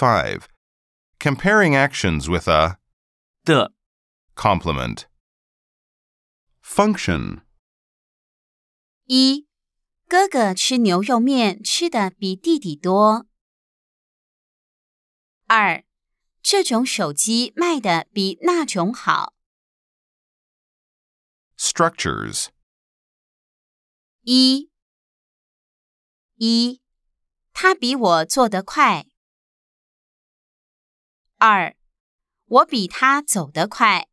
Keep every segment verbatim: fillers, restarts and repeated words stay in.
five. Comparing actions with a 的 complement. Function. 一、哥哥吃牛肉面吃的比弟弟多。二、这种手机卖的比那种好。 Structures. 一、一、他比我做得快。二、我比他走得快。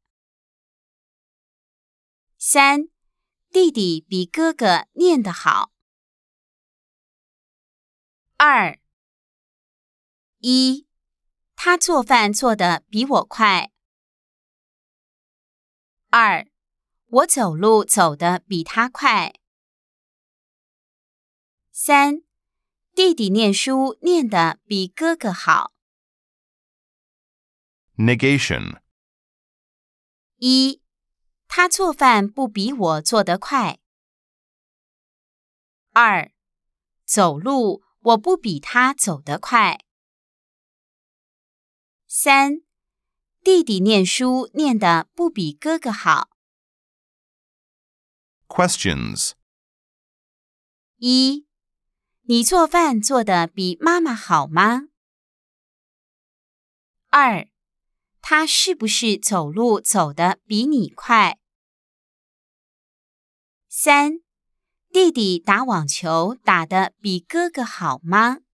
三、弟弟比哥哥念得好。二、一、他做饭做得比我快。二、我走路走得比他快。三、弟弟念书念得比哥哥好。 Negation. 一、他做饭不比我做得快。二、走路我不比他走得快。三、弟弟念书念得不比哥哥好。 Questions. 一、你做饭做得比妈妈好吗？二、他是不是走路走得比你快？三、弟弟打网球打得比哥哥好吗？